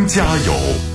增加油。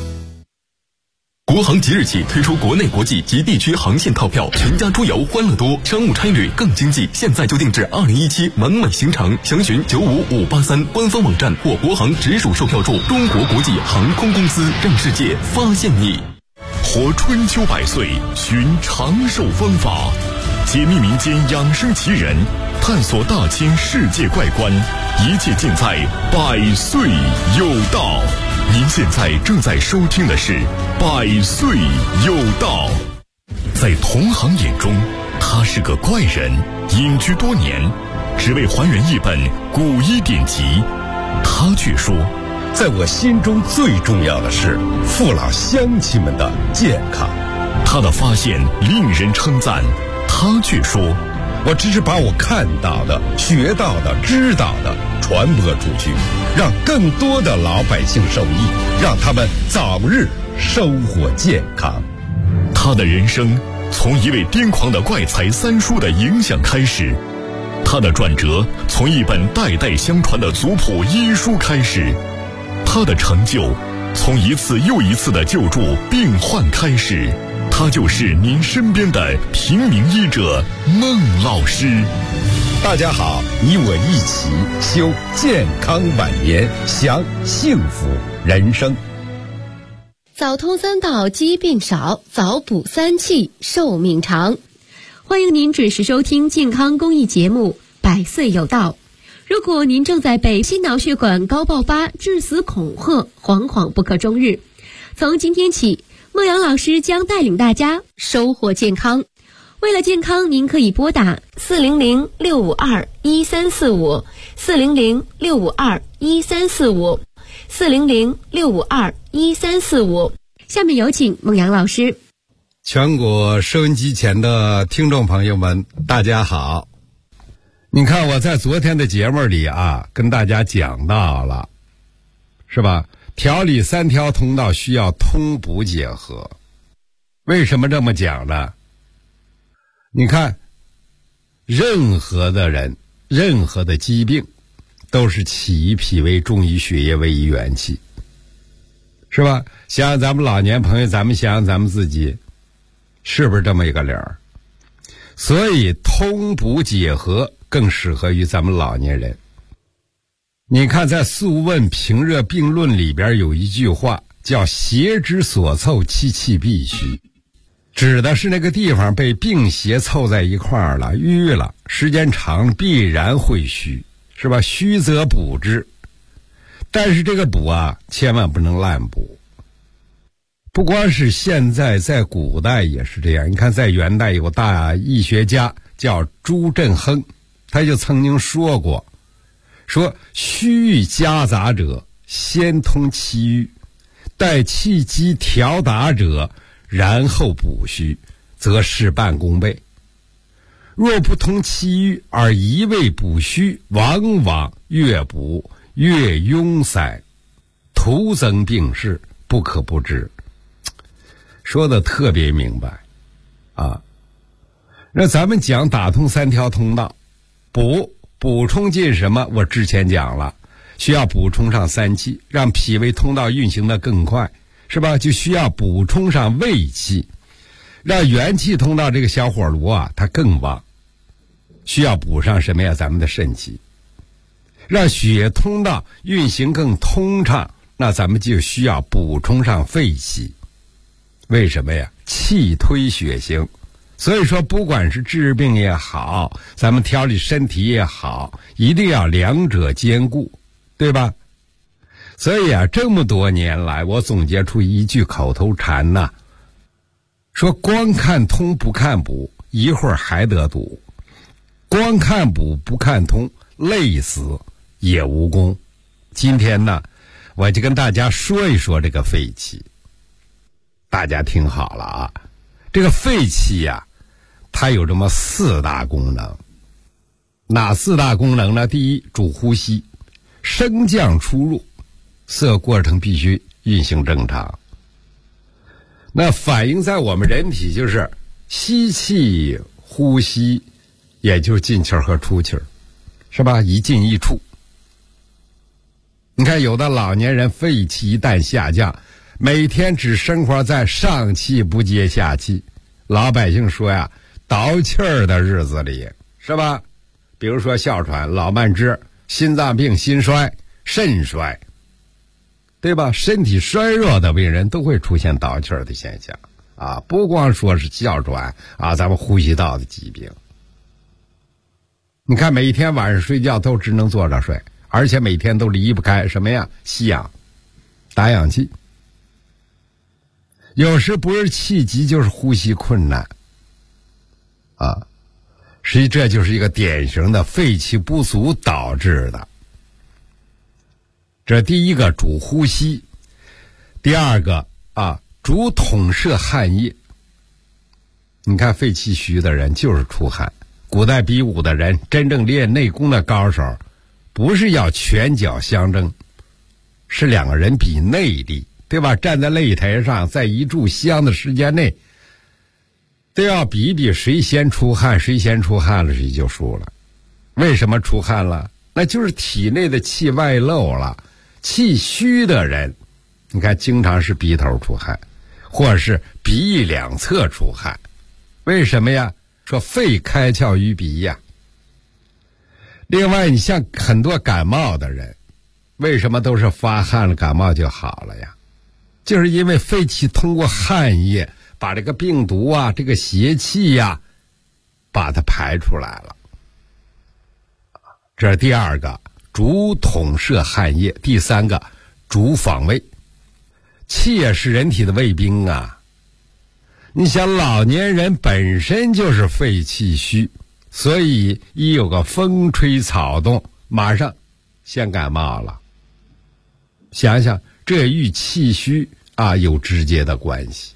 国航即日起推出国内国际及地区航线套票，全家出游欢乐多，商务差旅更经济。现在就订制2017完美行程，详询95583官方网站或国航直属售票处。中国国际航空公司，让世界发现你。 活春秋百岁，寻长寿方法，解密民间养生奇人，探索大千世界怪观，一切尽在百岁有道。您现在正在收听的是百岁有道。在同行眼中，他是个怪人，隐居多年，只为还原一本古医典籍。他却说， 在我心中最重要的是父老乡亲们的健康。 他的发现令人称赞，他却说， 我只是把我看到的、学到的、知道的传播出去，让更多的老百姓受益，让他们早日收获健康。 他的人生从一位癫狂的怪才三叔的影响开始，他的转折从一本代代相传的族谱医书开始，他的成就从一次又一次的救助病患开始。他就是您身边的平民医者孟老师。 大家好，你我一起修健康晚年，享幸福人生。 早通三道疾病少，早补三气寿命长。欢迎您准时收听健康公益节目百岁有道。如果您正在被心脑血管高爆发致死恐吓，惶惶不可终日，从今天起，孟阳老师将带领大家收获健康。为了健康，您可以拨打400-652-1345 400-652-1345 400-652-1345。下面有请孟阳老师。 全国收音机前的听众朋友们，大家好。你看我在昨天的节目里跟大家讲到了，是吧？调理三条通道需要通补结合。为什么这么讲呢？你看，任何的人，任何的疾病，都是起于脾胃，重于血液，为于元气，是吧？想想咱们老年朋友，咱们想想咱们自己，是不是这么一个理儿？所以通补结合更适合于咱们老年人。你看在《素问·平热病论》里边有一句话叫邪之所凑，其气必虚，指的是那个地方被病邪凑在一块儿了，淤了，时间长必然会虚，是吧？虚则补之。但是这个补千万不能滥补。不光是现在，在古代也是这样。你看在元代有大医学家叫朱振亨，他就曾经说过，说虚郁夹杂者，先通其瘀，待气机调达者，然后补虚，则事半功倍。若不通其瘀而一味补虚，往往越补越壅塞，徒增病势，不可不知。说的特别明白那咱们讲打通三条通道，补充进什么？我之前讲了，需要补充上三气，让脾胃通道运行的更快，是吧？就需要补充上胃气，让元气通道这个小火炉它更旺。需要补上什么呀？咱们的肾气，让血通道运行更通畅，那咱们就需要补充上肺气。为什么呀？气推血行。所以说不管是治病也好，咱们调理身体也好，一定要两者兼顾，对吧？所以这么多年来，我总结出一句口头禅说光看通不看补，一会儿还得堵；光看补不看通，累死也无功。今天呢，我就跟大家说一说这个肺气。大家听好了这个肺气它有这么四大功能。哪四大功能呢？第一，主呼吸，升降出入，这过程必须运行正常。那反映在我们人体就是吸气、呼吸，也就是进气和出气，是吧？一进一出。 你看有的老年人肺气一旦下降，每天只生活在上气不接下气，老百姓说呀，倒气儿的日子里，是吧？比如说哮喘、老慢支、心脏病、心衰、肾衰，对吧？身体衰弱的病人都会出现倒气儿的现象啊，不光说是哮喘啊，咱们呼吸道的疾病。你看每天晚上睡觉都只能坐着睡，而且每天都离不开什么呀？吸氧，打氧气。有时不是气急就是呼吸困难啊，实际这就是一个典型的肺气不足导致的。这第一个主呼吸，第二个主统摄汗液。你看肺气虚的人就是出汗，古代比武的人真正练内功的高手，不是要拳脚相争，是两个人比内力，对吧？站在擂台上，在一炷香的时间内，都要比比谁先出汗，谁先出汗了谁就输了。为什么出汗了？那就是体内的气外漏了。气虚的人，你看经常是鼻头出汗，或者是鼻翼两侧出汗。为什么呀？说肺开窍于鼻呀。另外，你像很多感冒的人，为什么都是发汗了感冒就好了呀？就是因为肺气通过汗液把这个病毒啊，这个邪气呀，把它排出来了。这是第二个，主统摄汗液。第三个，主防卫。气也是人体的卫兵啊。你想老年人本身就是肺气虚，所以一有个风吹草动，马上先感冒了。想想这与气虚有直接的关系。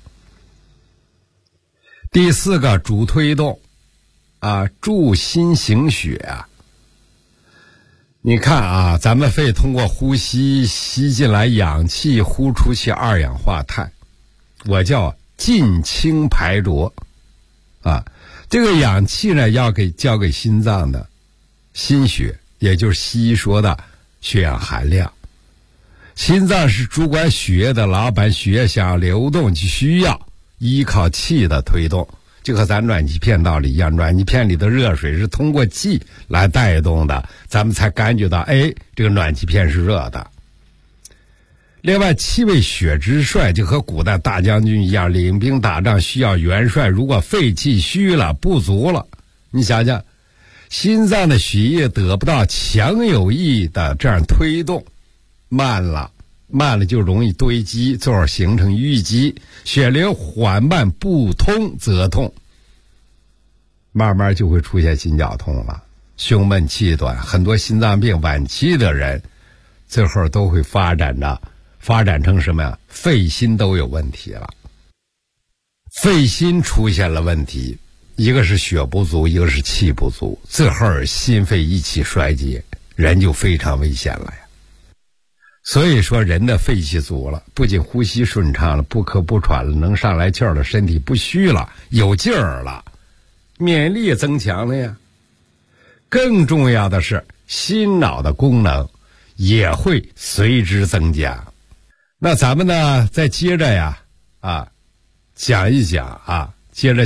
第四个主推动助心行血你看咱们肺通过呼吸吸进来氧气，呼出去二氧化碳，我叫进清排浊这个氧气呢要交给心脏的心血，也就是西医说的血氧含量。心脏是主管血液的老板，血液想要流动就需要依靠气的推动，就和咱暖气片道理一样，暖气片里的热水是通过气来带动的，咱们才感觉到这个暖气片是热的。另外，气为血之帅，就和古代大将军一样，领兵打仗需要元帅，如果肺气虚了不足了，你想想心脏的血液得不到强有力的这样推动，慢了就容易堆积，最后形成淤积，血流缓慢不通则痛，慢慢就会出现心绞痛了，胸闷气短。很多心脏病晚期的人最后都会发展成什么呀？肺心都有问题了。肺心出现了问题，一个是血不足，一个是气不足，最后心肺一起衰竭，人就非常危险了呀。所以说人的肺气足了，不仅呼吸顺畅了，不咳不喘了，能上来气儿了，身体不虚了，有劲儿了，免疫力增强了呀。更重要的是心脑的功能也会随之增加。那咱们呢再接着讲一讲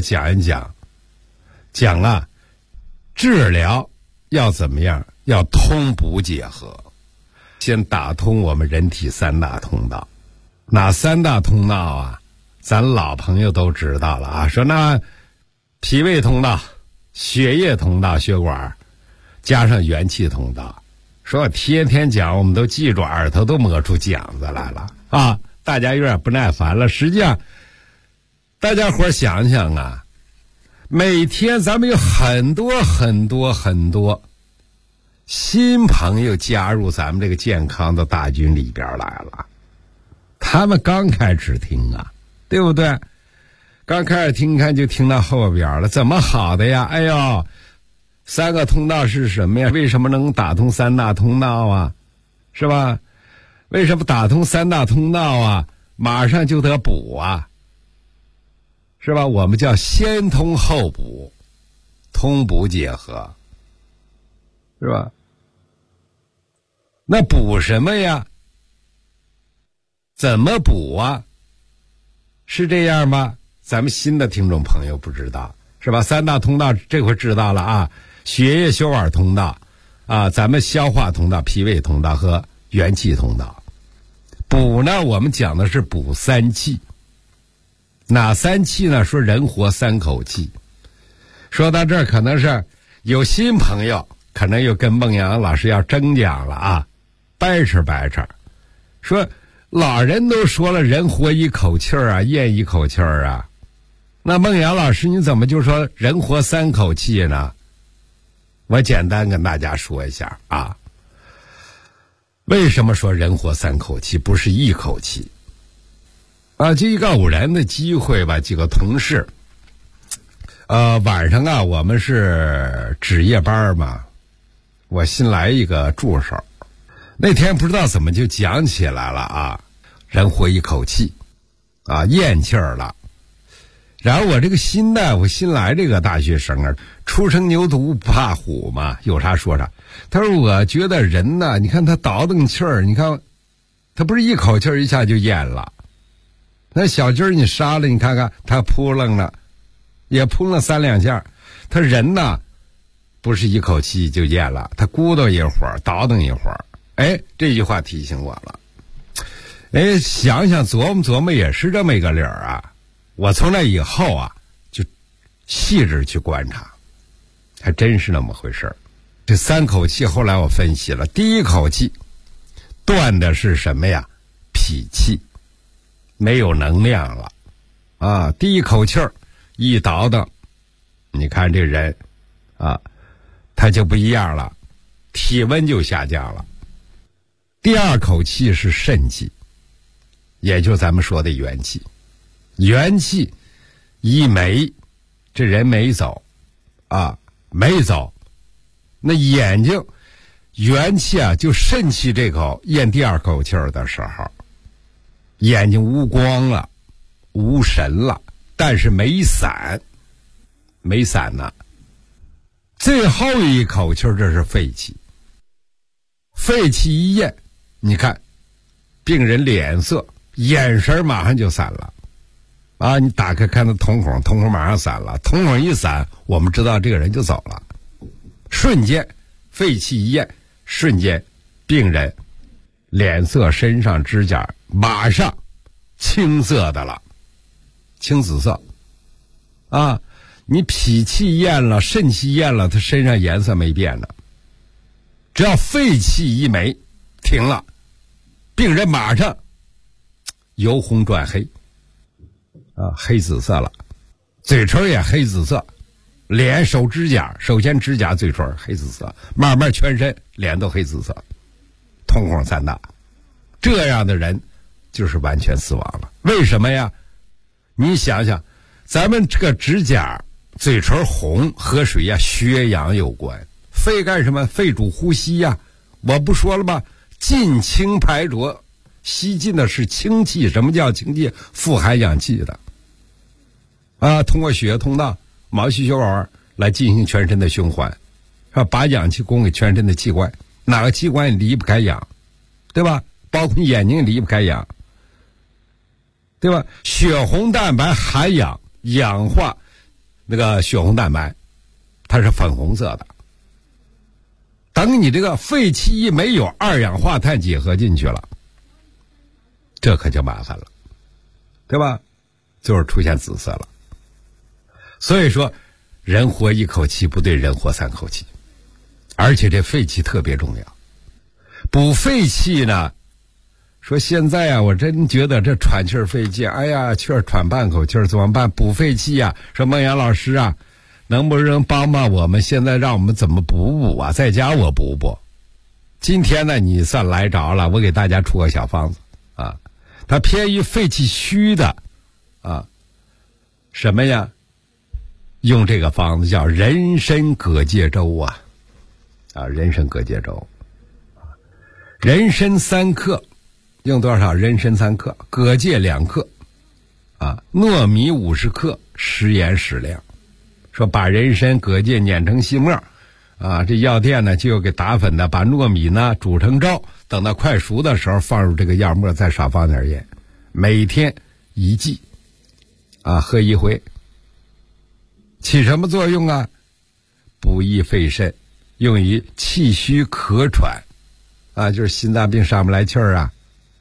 治疗要怎么样？要通补结合，先打通我们人体三大通道。哪三大通道咱老朋友都知道了说那脾胃通道、血液通道、血管，加上元气通道。说我天天讲，我们都记住，耳朵都磨出茧子来了大家有点不耐烦了。实际上大家伙想想每天咱们有很多新朋友加入咱们这个健康的大军里边来了。他们刚开始听对不对？刚开始听看就听到后边了，怎么好的呀？三个通道是什么呀？为什么能打通三大通道是吧？为什么打通三大通道马上就得补是吧？我们叫先通后补，通补结合，是吧？ 那补什么呀？怎么补啊？是这样吗？咱们新的听众朋友不知道，是吧？三大通道这回知道了啊，血液血管通道啊，咱们消化通道、脾胃通道和元气通道。补呢，我们讲的是补三气。哪三气呢？说人活三口气。说到这儿，可能是有新朋友，可能又跟孟阳老师要争讲了啊，掰扯掰扯，说老人都说了，人活一口气儿啊，咽一口气儿啊。那孟阳老师，你怎么就说人活三口气呢？我简单跟大家说一下啊，为什么说人活三口气，不是一口气？啊，就一个偶然的机会吧，几个同事，晚上啊，我们是值夜班嘛，我新来一个助手，那天不知道怎么就讲起来了啊，人活一口气，啊，咽气儿了。然后我这个新大夫新来这个大学生啊，初生牛犊不怕虎嘛，有啥说啥。他说我觉得人呢，你看他倒腾气儿，你看他不是一口气儿一下就咽了，那小鸡儿你杀了，你看看他扑棱了，也扑了3、2下。他人呢不是一口气就咽了，他咕咚一会儿，倒腾一会儿。哎，这句话提醒我了。哎，想想琢磨琢磨，也是这么一个理儿啊。我从那以后啊，就细致去观察，还真是那么回事儿。这三口气后来我分析了，第一口气断的是什么呀？脾气，没有能量了啊！第一口气儿一倒腾，你看这人啊，他就不一样了，体温就下降了。第二口气是肾气，也就是咱们说的元气。元气一没，这人没走啊，没走。那眼睛元气啊，就肾气这口咽第二口气儿的时候，眼睛无光了，无神了，但是没散，没散呢。最后一口气儿，这是肺气，肺气一咽，你看病人脸色眼神马上就散了啊！你打开看他瞳孔，瞳孔马上散了，瞳孔一散，我们知道这个人就走了。瞬间肺气一咽，瞬间病人脸色、身上、指甲马上青色的了，青紫色啊！你脾气咽了，肾气咽了，他身上颜色没变的。只要肺气一没，停了，病人马上由红转黑啊，黑紫色了，嘴唇也黑紫色，脸、手指甲，首先指甲、嘴唇黑紫色，慢慢全身脸都黑紫色，瞳孔散大。这样的人就是完全死亡了。为什么呀？你想想，咱们这个指甲、嘴唇红和水呀，血氧有关。肺干什么？肺主呼吸呀，我不说了吗？进清排浊，吸进的是清气。什么叫清气？富含氧气的啊，通过血液通道、毛细血管来进行全身的循环，是吧？把氧气供给全身的器官，哪个器官也离不开氧，对吧？包括眼睛也离不开氧，对吧？血红蛋白含氧，氧化那个血红蛋白，它是粉红色的。等你这个肺气一没有，二氧化碳结合进去了，这可就麻烦了，对吧？就是出现紫色了。所以说人活一口气不对，人活三口气。而且这肺气特别重要。补肺气呢，说现在啊，我真觉得这喘气儿费劲，哎呀，气儿喘半口气儿怎么办？补肺气啊。说孟阳老师啊，能不能帮帮我们？现在让我们怎么补啊？在家我补。今天呢，你算来着了，我给大家出个小方子啊。它偏于肺气虚的啊，什么呀？用这个方子叫人参葛芥粥啊，人参葛芥粥，人参3克，用多少？人参3克，葛芥2克，啊，糯米50克，食盐适量。说把人参、葛芥碾成细末，啊，这药店呢就给打粉的，把糯米呢煮成粥， 等到快熟的时候放入这个药末，再少放点盐，每天1剂喝1回。起什么作用啊？补益肺肾，用于气虚咳喘就是心脏病上不来气儿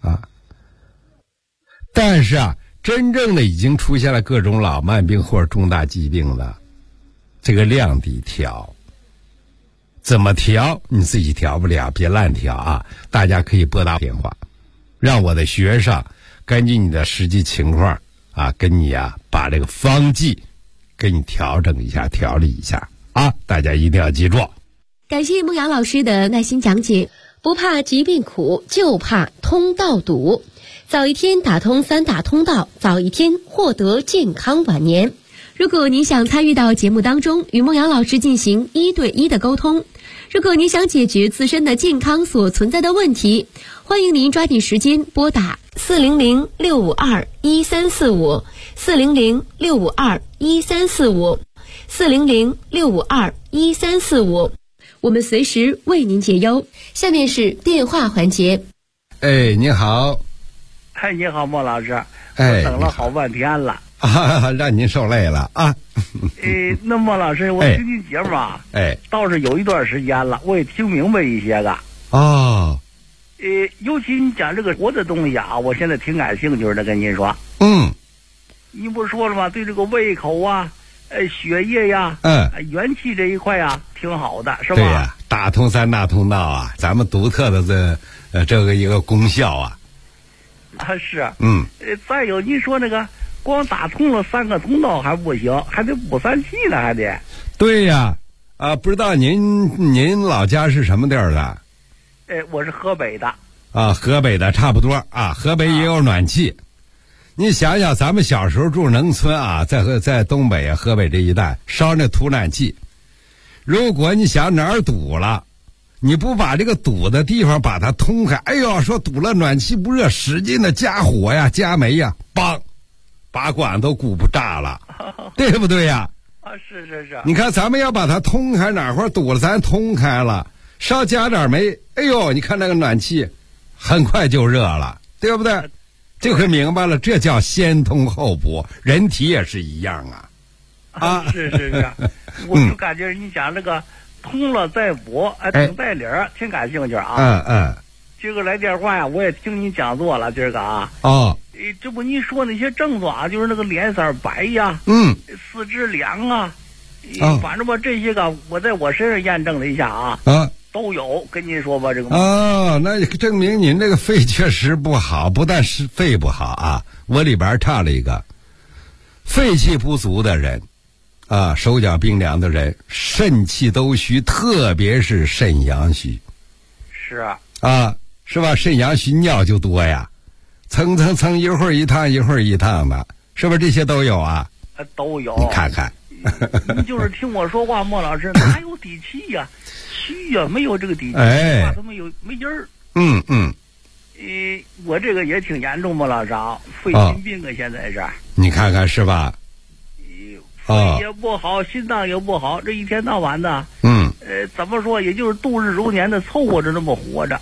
但是真正的已经出现了各种老慢病或者重大疾病的，这个量得调。怎么调你自己调不了，别乱调大家可以拨打电话，让我的学生根据你的实际情况跟你把这个方剂给你调整一下，调理一下大家一定要记住。 感谢孟阳老师的耐心讲解。不怕疾病苦，就怕通道堵。早一天打通3大通道，早一天获得健康晚年。如果您想参与到节目当中，与孟阳老师进行1对1的沟通，如果您想解决自身的健康所存在的问题，欢迎您抓紧时间拨打400-652-1345 400-652-1345 400-652-1345，我们随时为您解忧。下面是电话环节。 你好。 你好，莫老师，我等了好半天了让您受累了那莫老师，我听您节目倒是有一段时间了，我也听明白一些个尤其你讲这个活的东西我现在挺感兴趣的，跟您说。你不是说了吗？对这个胃口血液元气这一块挺好的，是吧？ 对呀，打通3大通道咱们独特的这个一个功效是。再有您说那个光打通了3个通道还不行，还得补3气呢，还得。 对呀不知道您老家是什么地儿的？ 我是河北的河北的差不多河北也有暖气。你想想咱们小时候住农村在东北河北这一带烧那土暖气，如果你想哪儿堵了，你不把这个堵的地方把它通开，说堵了暖气不热，使劲的加火加煤梆，把管都鼓不炸了对不对呀？ 是。 你看咱们要把它通开，哪块堵了咱通开了，稍加点煤，你看那个暖气很快就热了，对不对？这回明白了，这叫先通后补，人体也是一样是我就感觉你讲这个通了再补挺带理儿，挺感兴趣今个来电话我也听你讲座了，今儿个这不你说那些症状就是那个脸色白四肢凉反正吧这些个我在我身上验证了一下都有，跟您说吧这个那证明您这个肺确实不好，不但是肺不好我里边差了一个肺气不足的人手脚冰凉的人，肾气都虚，特别是肾阳虚。 是是吧？肾阳虚尿就多呀，蹭一会儿一趟一会儿一趟的，是不是这些都有都有。 你看看你就是听我说话，莫老师哪有底气虚没有这个底气话都没音儿。我这个也挺严重，莫老师肺心病现在是。 你看看是吧？ 肺也不好，心脏也不好，这一天到晚的怎么说也就是度日如年的凑合着那么活着。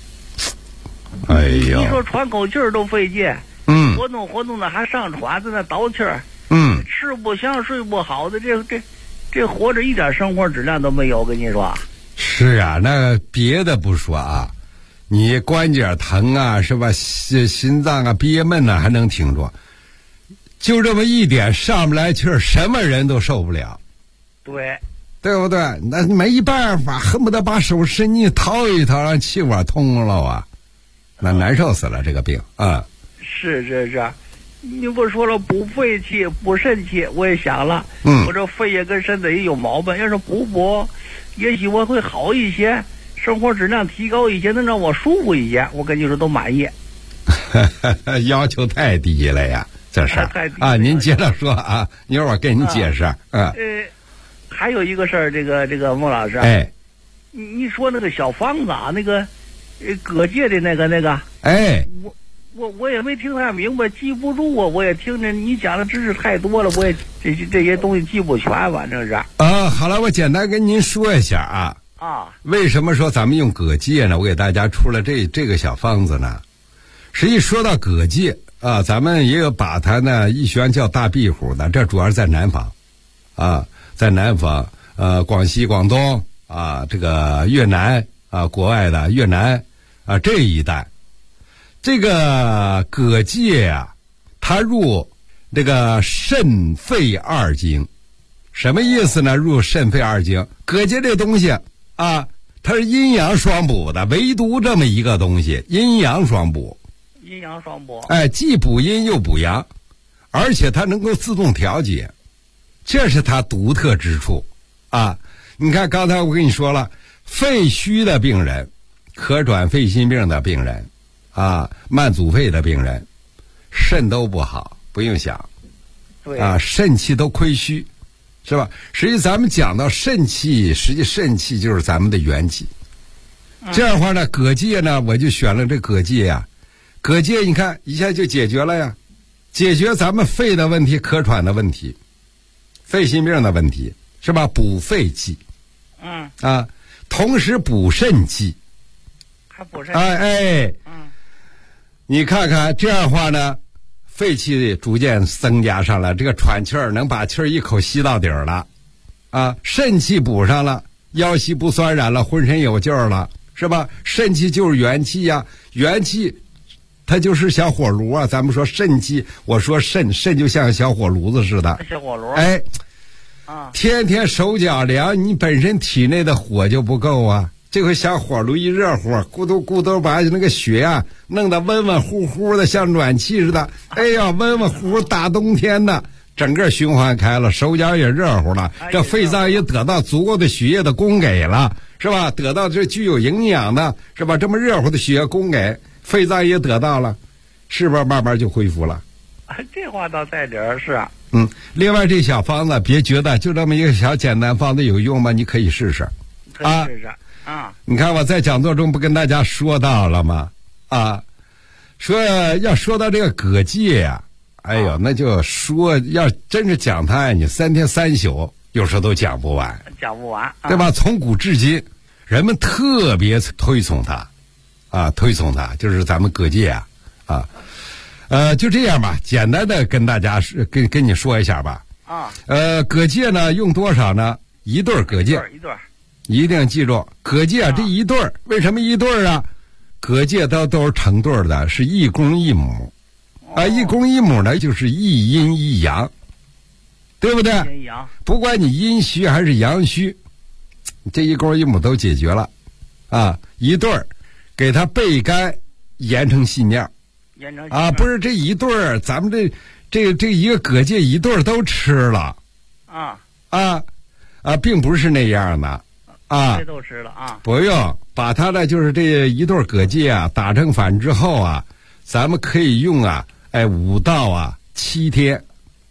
你说喘口气儿都费劲，活动的还上喘，在那倒气儿，吃不香睡不好的，这活着一点生活质量都没有，跟你说。 是那别的不说你关节疼是吧？心脏憋闷还能挺住，就这么一点上不来气儿，什么人都受不了。对不对？那没办法，恨不得把手伸进去掏一掏，让气管通了那难受死了这个病是。你不说了补肺气补肾气，我也想了我这肺也跟身子也有毛病，要是补也许我会好一些，生活质量提高一些，能让我舒服一些，我跟你说都满意要求太低了呀，这是太低您接着说一会儿我跟您解释还有一个事儿，这个孟老师你说那个小方子那个葛芥的那个我也没听太明白，记不住我也听着你讲的知识太多了，我也这些东西记不全，反正是好了，我简单跟您说一下为什么说咱们用蛤蚧呢？我给大家出了这个小方子呢。实际说到蛤蚧啊，咱们也有把它呢一宣叫大壁虎的，这主要是在南方啊，在南方广西、广东啊，这个越南啊，国外的越南啊这一带，这个蛤蚧啊，它入这个肾肺二经。什么意思呢？入肾肺二经，蛤蚧这东西啊，它是阴阳双补的，唯独这么一个东西，阴阳双补。 阴阳双补。 既补阴又补阳，而且它能够自动调节，这是它独特之处啊！你看刚才我跟你说了，肺虚的病人，可转肺心病的病人啊，慢阻肺的病人，肾都不好，不用想。 对啊，肾气都亏虚。是吧？实际咱们讲到肾气，实际肾气就是咱们的元气。这样的话呢，蛤蚧呢，我就选了这蛤蚧呀。蛤蚧你看一下就解决了呀，解决咱们肺的问题、咳喘的问题、肺心病的问题，是吧？补肺气。同时补肾气。 还补肾。 你看看这样的话呢。肺气逐渐增加上了，这个喘气儿能把气儿一口吸到底儿了，啊，肾气补上了，腰膝不酸软了，浑身有劲儿了，是吧？肾气就是元气呀，元气它就是小火炉啊。咱们说肾气，我说肾就像小火炉子似的， 小火炉。 天天手脚凉，你本身体内的火就不够啊。这回小火炉一热乎，咕嘟咕嘟把那个血啊弄得温温乎乎的，像暖气似的。哎呀，温温乎乎，大冬天的，整个循环开了，手脚也热乎了，这肺脏也得到足够的血液的供给了，是吧？得到这具有营养的，是吧？这么热乎的血液供给，肺脏也得到了，是不是慢慢就恢复了？ 这话倒在理儿，是。 另外这小方子，别觉得就这么一个小简单方子有用吗？你可以试试。 可以试试。 你看我在讲座中不跟大家说到了吗？说要说到这个蛤蚧呀，哎呦，那就说要真是讲它，你3天3宿有时候都讲不完，对吧？从古至今，人们特别推崇它，推崇它，就是咱们蛤蚧就这样吧，简单的跟大家跟你说一下吧。蛤蚧呢用多少呢？一对蛤蚧。一定记住，蛤蚧这一对为什么一对啊？蛤蚧都是成对的，是一公一母。一公一母呢，就是一阴一阳，对不对？不管你阴虚还是阳虚，这一公一母都解决了。一对给它焙干，研成细面。不是这一对咱们这一个蛤蚧一对都吃了。并不是那样的。 这都吃了不用把它的就是这一对蛤蚧打成粉之后咱们可以用5到7天。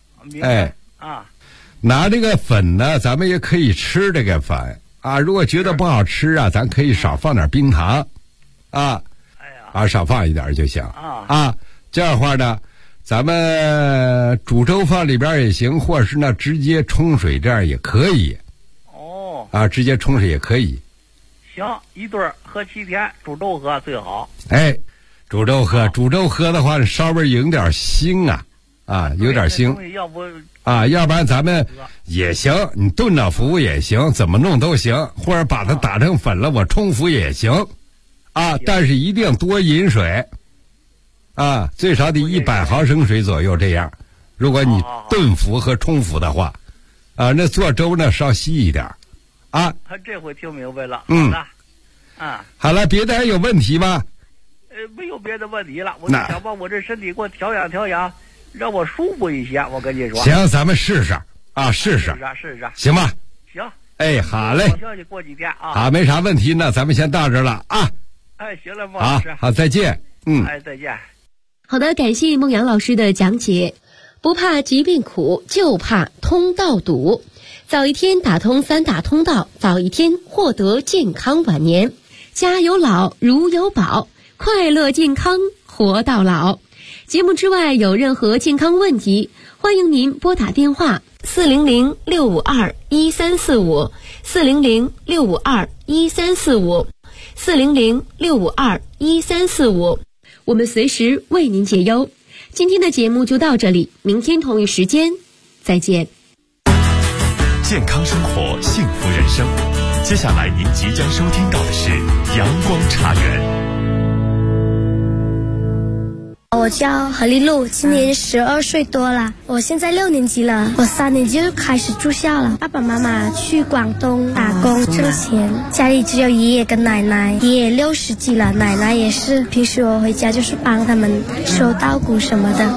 拿这个粉呢，咱们也可以吃这个粉如果觉得不好吃咱可以少放点冰糖少放一点就行这样的话呢，咱们煮粥放里边也行，或者是呢直接冲水，这样也可以。直接冲水也可以。 行，一对喝7天，煮粥喝最好。 煮粥喝的话，稍微有点腥有点腥。 要不要不然咱们也行，你炖着服也行，怎么弄都行，或者把它打成粉了，我冲服也行。但是一定多饮水。最少得100毫升水左右这样。如果你炖服和冲服的话，那做粥呢稍稀一点。 这回听明白了。 好了，别的还有问题吗？ 没有别的问题了，我就想把我这身体给我调养，让我舒服一些。我跟你说。 行，咱们试试试试，行吧？ 行。 好嘞。 好消息过几天好，没啥问题呢，咱们先到这了行了，孟老师。 好，再见。 再见。 好的，感谢孟阳老师的讲解。不怕疾病苦，就怕通道堵。早一天打通3大通道，早一天获得健康晚年。家有老，如有宝，快乐健康活到老。 节目之外有任何健康问题，欢迎您拨打电话400-652-1345，400-652-1345，400-652-1345，我们随时为您解忧。今天的节目就到这里，明天同一时间再见。 健康生活，幸福人生。接下来您即将收听到的是阳光茶园。 我叫何丽露，今年12岁多了，我现在6年级了，我3年级就开始住校了。爸爸妈妈去广东打工挣钱，家里只有爷爷跟奶奶，爷爷60几了，奶奶也是，平时我回家就是帮他们收稻谷什么的。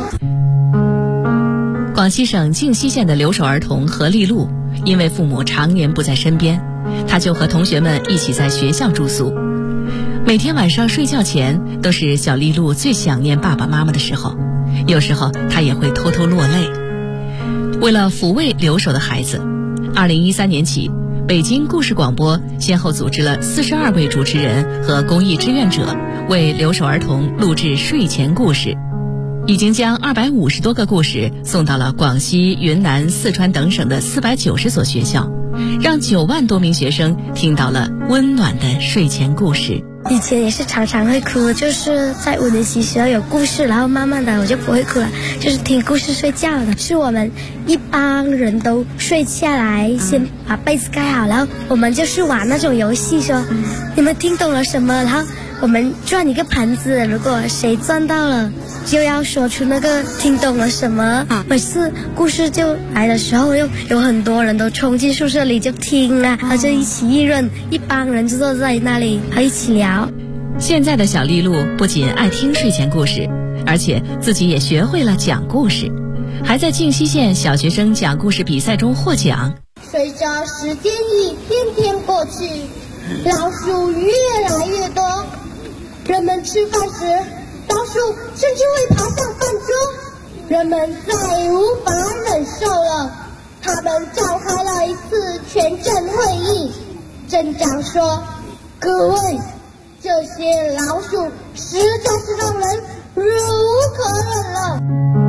广西省靖西县的留守儿童何丽露，因为父母常年不在身边，她就和同学们一起在学校住宿。每天晚上睡觉前都是小丽露最想念爸爸妈妈的时候，有时候她也会偷偷落泪。为了抚慰留守的孩子，2013年起，北京故事广播先后组织了42位主持人和公益志愿者为留守儿童录制睡前故事，已经将250多个故事送到了广西、云南、四川等省的490所学校，让9万多名学生听到了温暖的睡前故事。 以前也是常常会哭，就是在5年级时候有故事，然后慢慢的我就不会哭了，就是听故事睡觉的。是我们一帮人都睡下来，先把被子盖好，然后我们就是玩那种游戏，说你们听懂了什么，然后我们转一个盘子，如果谁转到了就要说出那个听懂了什么。每次故事就来的时候，又有很多人都冲进宿舍里就听啊，然后就一起议论，一帮人就坐在那里还一起聊。 现在的小丽露不仅爱听睡前故事，而且自己也学会了讲故事，还在靖西县小学生讲故事比赛中获奖。 随着时间一天天过去，老鼠越来越多，人们吃饭时老鼠甚至会爬上饭桌，人们再无法忍受了，他们召开了一次全镇会议。镇长说：“各位，这些老鼠实在是让人忍无可忍了。”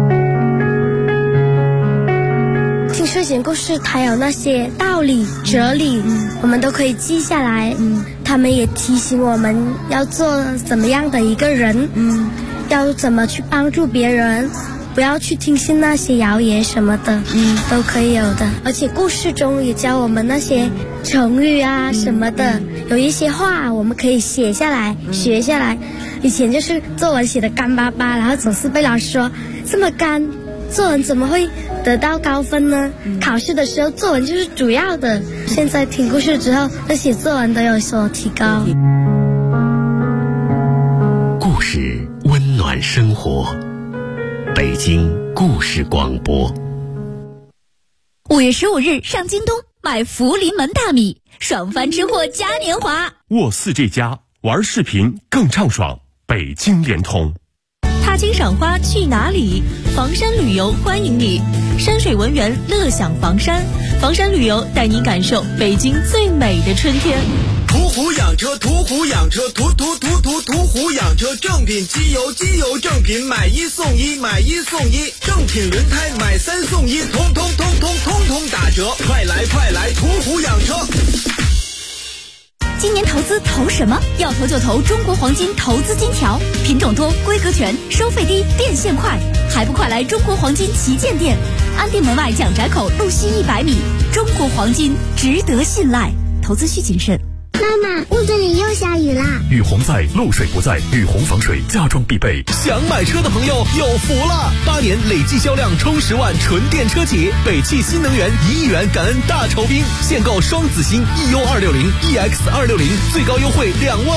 听睡前故事，它有那些道理、哲理，我们都可以记下来。他们也提醒我们要做怎么样的一个人，要怎么去帮助别人，不要去听信那些谣言什么的，都可以有的。而且故事中也教我们那些成语啊什么的，有一些话我们可以写下来、学下来。以前就是作文写的干巴巴，然后总是被老师说这么干，作文怎么会得到高分呢？考试的时候作文就是主要的。现在听故事之后，那写作文都有所提高。 故事温暖生活，北京故事广播。 5月15日上京东买福临门大米，爽翻吃货嘉年华。 沃4G+玩视频更畅爽，北京联通。 踏青赏花去哪里？房山旅游欢迎你，山水文园乐享房山，房山旅游带你感受北京最美的春天。 途虎养车，途虎养车，途虎养车，正品机油，机油正品，买1送1，买1送1，正品轮胎买3送1，通通打折，快来途虎养车。 今年投资投什么？要投就投中国黄金投资金条，品种多，规格全，收费低，变现快，还不快来中国黄金旗舰店，安定门外蒋宅口路西100米，中国黄金值得信赖，投资需谨慎。 妈妈，屋子里又下雨啦！ 雨洪在，漏水不在，雨洪防水家装必备。 想买车的朋友有福了！8年累计销量冲10万纯电车企，北汽新能源1亿元感恩大酬宾，现购双子星 EU260、EX260，最高优惠2万。